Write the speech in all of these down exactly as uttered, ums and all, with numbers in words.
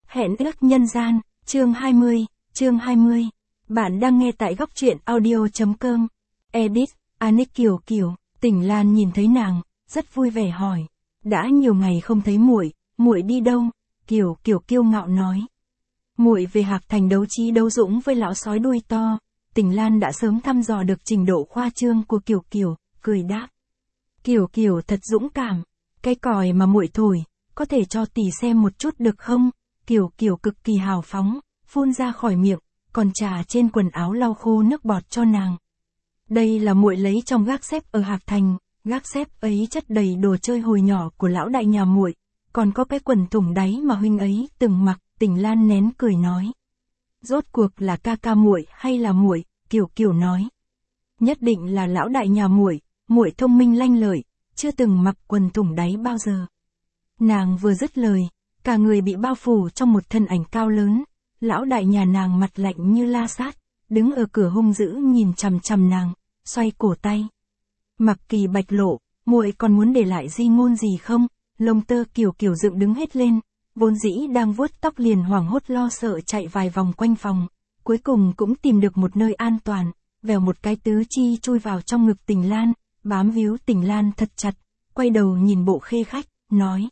Hẹn ước nhân gian, chương hai mươi, chương hai mươi. Bạn đang nghe tại góc truyện audio chấm com. Edit, Anic Kiều Kiều. Tỉnh Lan nhìn thấy nàng, rất vui vẻ hỏi. Đã nhiều ngày không thấy muội, muội đi đâu? Kiều Kiều kiêu ngạo nói. Muội về Hạc Thành đấu trí đấu dũng với lão sói đuôi to. Tỉnh Lan đã sớm thăm dò được trình độ khoa trương của Kiều Kiều, cười đáp. Kiều Kiều thật dũng cảm. Cái còi mà muội thổi, có thể cho tỷ xem một chút được không? Kiều Kiều cực kỳ hào phóng, phun ra khỏi miệng, còn trà trên quần áo lau khô nước bọt cho nàng. Đây là muội lấy trong gác xếp ở Hạc Thành, gác xếp ấy chất đầy đồ chơi hồi nhỏ của lão đại nhà muội, còn có cái quần thủng đáy mà huynh ấy từng mặc. Tỉnh Lan nén cười nói. Rốt cuộc là ca ca muội hay là muội? Kiều Kiều nói. Nhất định là lão đại nhà muội, muội thông minh lanh lợi, chưa từng mặc quần thủng đáy bao giờ. Nàng vừa dứt lời, cả người bị bao phủ trong một thân ảnh cao lớn, lão đại nhà nàng mặt lạnh như la sát, đứng ở cửa hung dữ nhìn chằm chằm nàng, xoay cổ tay. Mặc Kỳ bạch lộ, muội còn muốn để lại di ngôn gì không? Lông tơ Kiều Kiều dựng đứng hết lên, vốn dĩ đang vuốt tóc liền hoảng hốt lo sợ chạy vài vòng quanh phòng, cuối cùng cũng tìm được một nơi an toàn, vèo một cái tứ chi chui vào trong ngực Tỉnh Lan, bám víu Tỉnh Lan thật chặt, quay đầu nhìn Bộ Khê Khách, nói.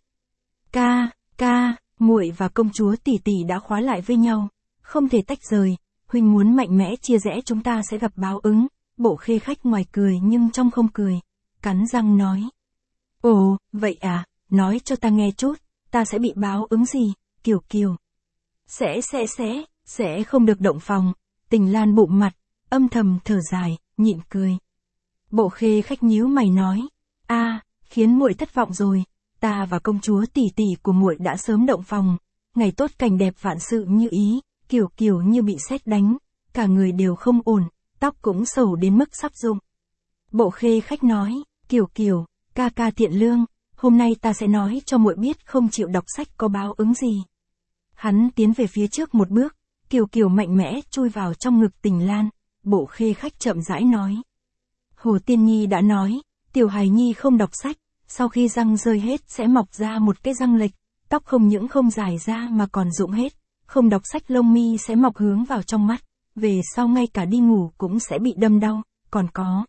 Ca, ca, muội và công chúa tỷ tỷ đã khóa lại với nhau, không thể tách rời, huynh muốn mạnh mẽ chia rẽ chúng ta sẽ gặp báo ứng. Bộ Khê Khách ngoài cười nhưng trong không cười, cắn răng nói. Ồ, vậy à, nói cho ta nghe chút, ta sẽ bị báo ứng gì? Kiều Kiều. Sẽ sẽ sẽ, sẽ không được động phòng. Tỉnh Lan bụng mặt, âm thầm thở dài, nhịn cười. Bộ Khê Khách nhíu mày nói. A, khiến muội thất vọng rồi. Ta và công chúa tỷ tỷ của muội đã sớm động phòng, ngày tốt cảnh đẹp vạn sự như ý. Kiều Kiều như bị sét đánh, cả người đều không ổn, tóc cũng xẩu đến mức sắp rụng. Bộ Khê Khách nói, Kiều Kiều, ca ca thiện lương, hôm nay ta sẽ nói cho muội biết không chịu đọc sách có báo ứng gì. Hắn tiến về phía trước một bước, Kiều Kiều mạnh mẽ chui vào trong ngực Tỉnh Lan. Bộ Khê Khách chậm rãi nói. Hồ Tiên Nhi đã nói, tiểu hài nhi không đọc sách, sau khi răng rơi hết sẽ mọc ra một cái răng lệch, tóc không những không dài ra mà còn rụng hết, không đọc sách lông mi sẽ mọc hướng vào trong mắt, về sau ngay cả đi ngủ cũng sẽ bị đâm đau, còn có.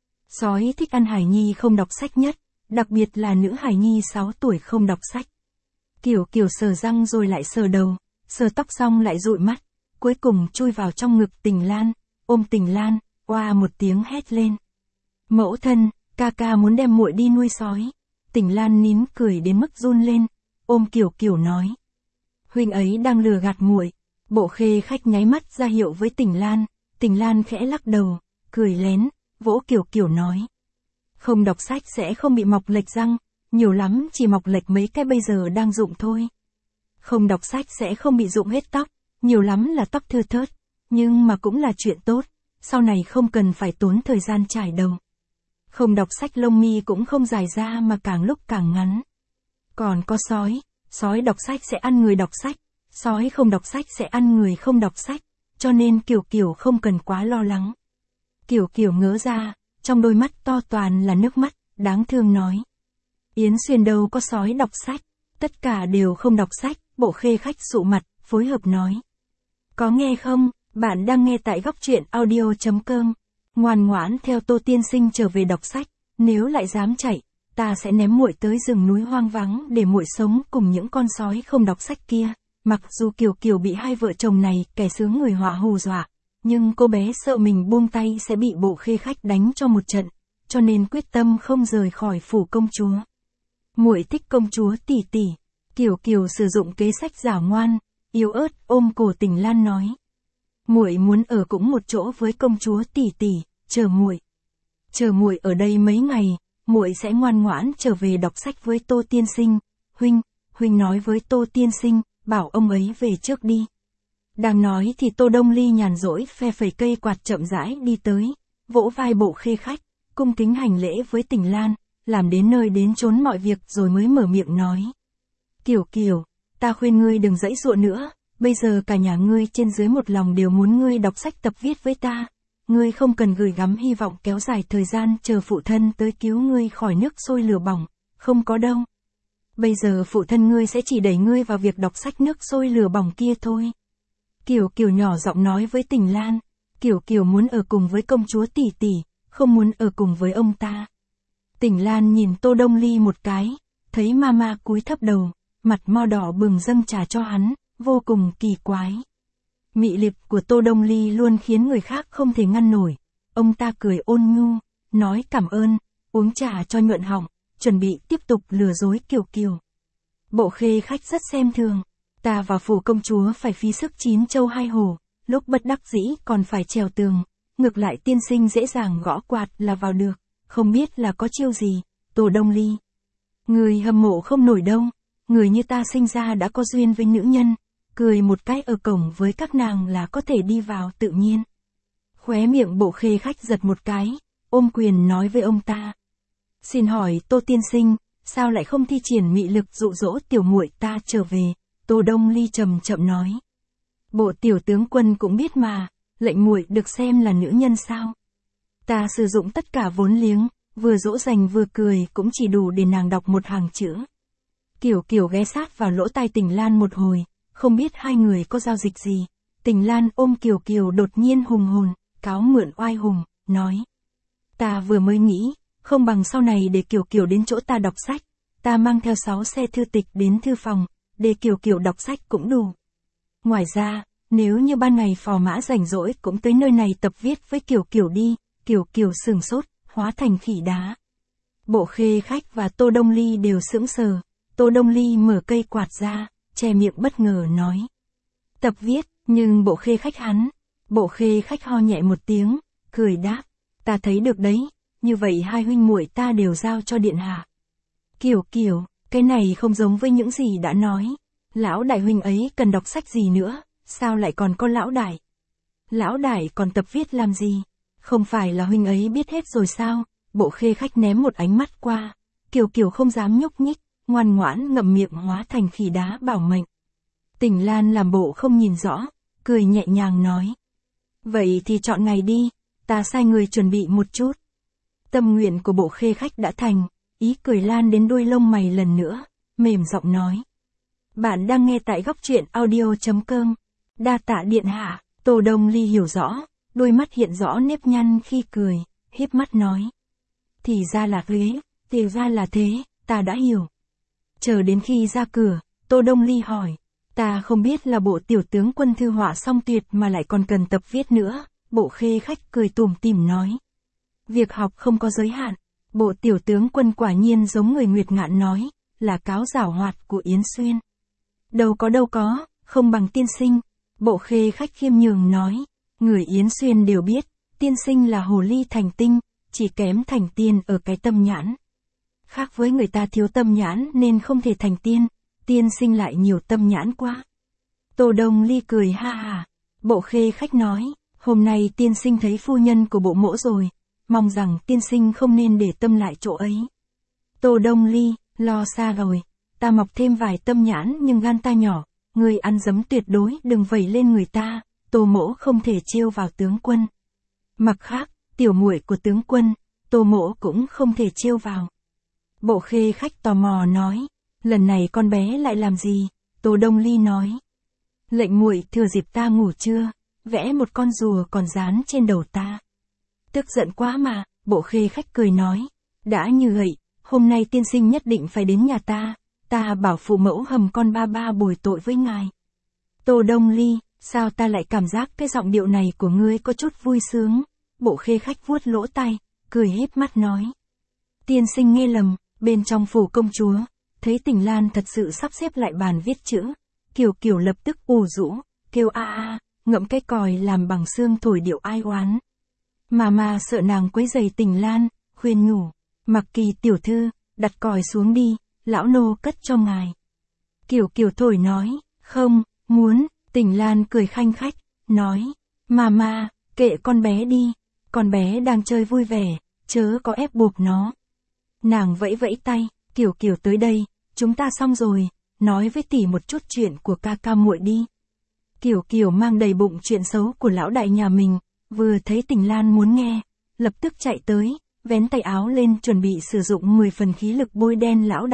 Sói thích ăn hài nhi không đọc sách nhất, đặc biệt là nữ hài nhi sáu tuổi không đọc sách. Kiều Kiều sờ răng rồi lại sờ đầu, sờ tóc xong lại dụi mắt, cuối cùng chui vào trong ngực Tỉnh Lan, ôm Tỉnh Lan, oa một tiếng hét lên. Mẫu thân, ca ca muốn đem muội đi nuôi sói. Tỉnh Lan nín cười đến mức run lên, ôm Kiều Kiều nói. Huynh ấy đang lừa gạt muội. Bộ Khê Khách nháy mắt ra hiệu với Tỉnh Lan, Tỉnh Lan khẽ lắc đầu, cười lén, vỗ Kiều Kiều nói. Không đọc sách sẽ không bị mọc lệch răng, nhiều lắm chỉ mọc lệch mấy cái bây giờ đang rụng thôi. Không đọc sách sẽ không bị rụng hết tóc, nhiều lắm là tóc thưa thớt, nhưng mà cũng là chuyện tốt, sau này không cần phải tốn thời gian trải đầu. Không đọc sách lông mi cũng không dài ra mà càng lúc càng ngắn. Còn có sói, sói đọc sách sẽ ăn người đọc sách, sói không đọc sách sẽ ăn người không đọc sách, cho nên Kiều Kiều không cần quá lo lắng. Kiều Kiều ngớ ra, trong đôi mắt to toàn là nước mắt, đáng thương nói. Yến Xuyên đâu có sói đọc sách, tất cả đều không đọc sách. Bộ Khê Khách sụ mặt, phối hợp nói. Có nghe không, bạn đang nghe tại góc truyện audio chấm com. Ngoan ngoãn theo Tô tiên sinh trở về đọc sách, nếu lại dám chạy, ta sẽ ném muội tới rừng núi hoang vắng để muội sống cùng những con sói không đọc sách kia. Mặc dù Kiều Kiều bị hai vợ chồng này kẻ sướng người họa hù dọa, nhưng cô bé sợ mình buông tay sẽ bị Bộ Khê Khách đánh cho một trận, cho nên quyết tâm không rời khỏi phủ công chúa. Muội thích công chúa tỷ tỷ. Kiều Kiều sử dụng kế sách giả ngoan, yếu ớt ôm cổ Tỉnh Lan nói. Muội muốn ở cũng một chỗ với công chúa tỷ tỷ, chờ muội. Chờ muội ở đây mấy ngày, muội sẽ ngoan ngoãn trở về đọc sách với Tô tiên sinh. Huynh, huynh nói với Tô tiên sinh, bảo ông ấy về trước đi. Đang nói thì Tô Đông Ly nhàn rỗi phe phẩy cây quạt chậm rãi đi tới, vỗ vai Bộ Khê Khách, cung kính hành lễ với Tỉnh Lan, làm đến nơi đến chốn mọi việc rồi mới mở miệng nói. Kiều Kiều, ta khuyên ngươi đừng giãy giụa nữa, bây giờ cả nhà ngươi trên dưới một lòng đều muốn ngươi đọc sách tập viết với ta. Ngươi không cần gửi gắm hy vọng kéo dài thời gian chờ phụ thân tới cứu ngươi khỏi nước sôi lửa bỏng, không có đâu. Bây giờ phụ thân ngươi sẽ chỉ đẩy ngươi vào việc đọc sách nước sôi lửa bỏng kia thôi. Kiều Kiều nhỏ giọng nói với Tình Lan. Kiều Kiều muốn ở cùng với công chúa tỷ tỷ, không muốn ở cùng với ông ta. Tình Lan nhìn Tô Đông Ly một cái, thấy mama cúi thấp đầu, mặt mo đỏ bừng dâng trà cho hắn, vô cùng kỳ quái. Mị lực của Tô Đông Ly luôn khiến người khác không thể ngăn nổi. Ông ta cười ôn nhu, nói cảm ơn, uống trà cho nhuận họng, chuẩn bị tiếp tục lừa dối Kiều Kiều. Bộ Khê Khách rất xem thường. Ta vào phủ công chúa phải phí sức chín châu hai hổ, lúc bất đắc dĩ còn phải trèo tường, ngược lại tiên sinh dễ dàng gõ quạt là vào được, không biết là có chiêu gì. Tô Đông Ly, người hâm mộ không nổi đâu, người như ta sinh ra đã có duyên với nữ nhân, cười một cái ở cổng với các nàng là có thể đi vào tự nhiên. Khóe miệng Bộ Khê Khách giật một cái, ôm quyền nói với ông ta. Xin hỏi Tô tiên sinh, sao lại không thi triển mị lực dụ dỗ tiểu muội ta trở về? Tô Đông Ly chậm chậm nói. Bộ tiểu tướng quân cũng biết mà, lệnh muội được xem là nữ nhân sao? Ta sử dụng tất cả vốn liếng, vừa dỗ dành vừa cười cũng chỉ đủ để nàng đọc một hàng chữ. Kiều Kiều ghé sát vào lỗ tai Tình Lan một hồi, không biết hai người có giao dịch gì. Tình Lan ôm Kiều Kiều đột nhiên hùng hồn, cáo mượn oai hùng, nói. Ta vừa mới nghĩ, không bằng sau này để Kiều Kiều đến chỗ ta đọc sách, ta mang theo sáu xe thư tịch đến thư phòng, để Kiều Kiều đọc sách cũng đủ. Ngoài ra, nếu như ban ngày phò mã rảnh rỗi cũng tới nơi này tập viết với Kiều Kiều đi. Kiều Kiều sừng sốt, hóa thành khỉ đá. Bộ Khê Khách và Tô Đông Ly đều sững sờ. Tô Đông Ly mở cây quạt ra, che miệng bất ngờ nói. Tập viết, nhưng Bộ Khê Khách hắn. Bộ Khê Khách ho nhẹ một tiếng, cười đáp. Ta thấy được đấy, như vậy hai huynh muội ta đều giao cho điện hạ. Kiều Kiều, cái này không giống với những gì đã nói. Lão đại huynh ấy cần đọc sách gì nữa, sao lại còn có lão đại? Lão đại còn tập viết làm gì? Không phải là huynh ấy biết hết rồi sao? Bộ Khê Khách ném một ánh mắt qua. Kiều Kiều không dám nhúc nhích, ngoan ngoãn ngậm miệng hóa thành khỉ đá bảo mệnh. Tình Lan làm bộ không nhìn rõ, cười nhẹ nhàng nói. Vậy thì chọn ngày đi, ta sai người chuẩn bị một chút. Tâm nguyện của Bộ Khê Khách đã thành, ý cười lan đến đuôi lông mày lần nữa, mềm giọng nói. Bạn đang nghe tại góc truyện audio chấm com. Đa tạ điện hạ. Tô Đông Ly hiểu rõ, đôi mắt hiện rõ nếp nhăn khi cười, híp mắt nói. Thì ra là thế, thì ra là thế, ta đã hiểu. Chờ đến khi ra cửa, Tô Đông Ly hỏi. Ta không biết là bộ tiểu tướng quân thư họa song tuyệt mà lại còn cần tập viết nữa. Bộ Khê Khách cười tủm tỉm nói. Việc học không có giới hạn. Bộ tiểu tướng quân quả nhiên giống người Nguyệt Ngạn nói, là cáo giảo hoạt của Yến Xuyên. Đâu có đâu có, không bằng tiên sinh. Bộ Khê Khách khiêm nhường nói. Người Yến Xuyên đều biết, tiên sinh là hồ ly thành tinh, chỉ kém thành tiên ở cái tâm nhãn. Khác với người ta thiếu tâm nhãn nên không thể thành tiên, tiên sinh lại nhiều tâm nhãn quá. Tô Đông Ly cười ha ha. Bộ Khê Khách nói, hôm nay tiên sinh thấy phu nhân của bộ mỗ rồi, mong rằng tiên sinh không nên để tâm lại chỗ ấy. Tô Đông Ly, lo xa rồi, ta mọc thêm vài tâm nhãn nhưng gan ta nhỏ, người ăn dấm tuyệt đối đừng vẩy lên người ta, Tô mỗ không thể trêu vào tướng quân. Mặt khác, tiểu muội của tướng quân, Tô mỗ cũng không thể trêu vào. Bộ Khê Khách tò mò nói, lần này con bé lại làm gì? Tô Đông Ly nói, lệnh muội thừa dịp ta ngủ trưa, vẽ một con rùa còn dán trên đầu ta. Tức giận quá mà, Bộ Khê Khách cười nói, đã như vậy, hôm nay tiên sinh nhất định phải đến nhà ta, ta bảo phụ mẫu hầm con ba ba bồi tội với ngài. Tô Đông Ly, sao ta lại cảm giác cái giọng điệu này của ngươi có chút vui sướng? Bộ Khê Khách vuốt lỗ tai, cười híp mắt nói. Tiên sinh nghe lầm, bên trong phủ công chúa, thấy Tình Lan thật sự sắp xếp lại bàn viết chữ, Kiều Kiều lập tức ù rũ, kêu a a, ngậm cái còi làm bằng xương thổi điệu ai oán. Mà mà sợ nàng quấy rầy Tình Lan, khuyên nhủ, Mặc Kỳ tiểu thư, đặt còi xuống đi, lão nô cất cho ngài. Kiều Kiều thổi nói, không, muốn. Tình Lan cười khanh khách, nói, mà mà, kệ con bé đi, con bé đang chơi vui vẻ, chớ có ép buộc nó. Nàng vẫy vẫy tay, Kiều Kiều tới đây, chúng ta xong rồi, nói với tỷ một chút chuyện của ca ca muội đi. Kiều Kiều mang đầy bụng chuyện xấu của lão đại nhà mình, vừa thấy Tình Lan muốn nghe, lập tức chạy tới, vén tay áo lên chuẩn bị sử dụng mười phần khí lực bôi đen lão đại,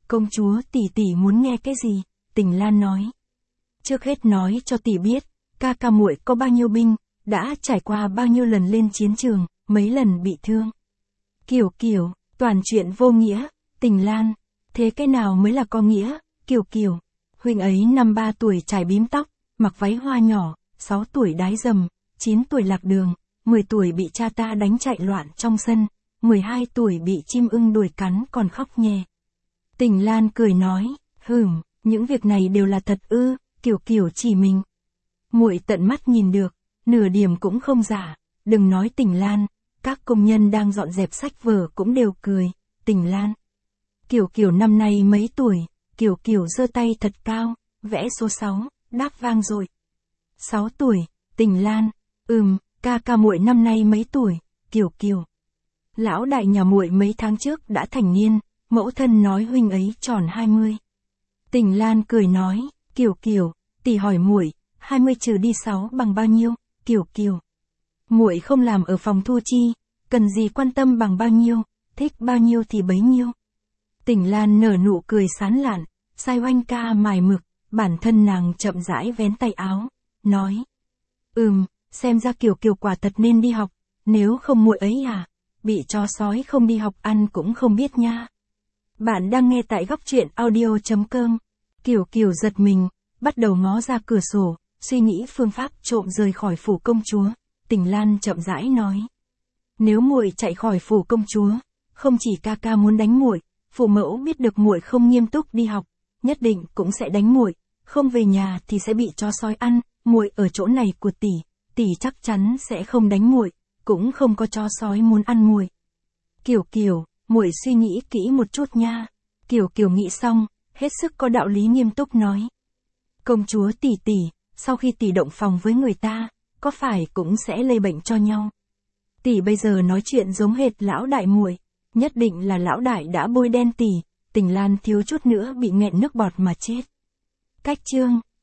Công chúa tỷ tỷ muốn nghe cái gì? Tình Lan nói. Trước hết nói cho tỷ biết, ca ca muội có bao nhiêu binh, đã trải qua bao nhiêu lần lên chiến trường, mấy lần bị thương. Kiều Kiều, toàn chuyện vô nghĩa. Tình Lan, thế cái nào mới là có nghĩa? Kiều Kiều, huynh ấy năm ba tuổi trải bím tóc, mặc váy hoa nhỏ, sáu tuổi đái dầm, chín tuổi lạc đường, mười tuổi bị cha ta đánh chạy loạn trong sân, mười hai tuổi bị chim ưng đuổi cắn còn khóc nhè. Tình Lan cười nói, hừm, những việc này đều là thật ư? Kiều Kiều chỉ mình. Muội tận mắt nhìn được, nửa điểm cũng không giả, đừng nói Tình Lan, các công nhân đang dọn dẹp sách vở cũng đều cười. Tình Lan. Kiều Kiều năm nay mấy tuổi? Kiều Kiều giơ tay thật cao, vẽ số sáu, đáp vang rồi. sáu tuổi. Tình Lan, ừm, ca ca muội năm nay mấy tuổi? Kiều Kiều. Lão đại nhà muội mấy tháng trước đã thành niên, mẫu thân nói huynh ấy tròn hai mươi. Tình Lan cười nói, Kiều Kiều, tỷ hỏi muội, hai mươi trừ đi sáu bằng bao nhiêu? Kiều Kiều. Muội không làm ở phòng thu chi, cần gì quan tâm bằng bao nhiêu, thích bao nhiêu thì bấy nhiêu. Tình Lan nở nụ cười sán lạn, sai oanh ca mài mực, bản thân nàng chậm rãi vén tay áo, nói. Ừm, xem ra Kiều Kiều quả thật nên đi học, nếu không muội ấy à, bị chó sói không đi học ăn cũng không biết nha. Bạn đang nghe tại góc truyện audio.com. Kiều Kiều giật mình, bắt đầu ngó ra cửa sổ, suy nghĩ phương pháp trộm rời khỏi phủ công chúa. Tình Lan chậm rãi nói. Nếu muội chạy khỏi phủ công chúa, không chỉ ca ca muốn đánh muội, phụ mẫu biết được muội không nghiêm túc đi học, nhất định cũng sẽ đánh muội, không về nhà thì sẽ bị chó sói ăn, muội ở chỗ này của tỷ, tỷ chắc chắn sẽ không đánh muội, cũng không có chó sói muốn ăn muội. Kiều Kiều, muội suy nghĩ kỹ một chút nha. Kiều Kiều nghĩ xong, hết sức có đạo lý nghiêm túc nói. Công chúa tỷ tỷ, sau khi tỷ động phòng với người ta, có phải cũng sẽ lây bệnh cho nhau? Tỷ bây giờ nói chuyện giống hệt lão đại muội, nhất định là lão đại đã bôi đen tỷ. Tình Lan thiếu chút nữa bị nghẹn nước bọt mà chết. Cách chương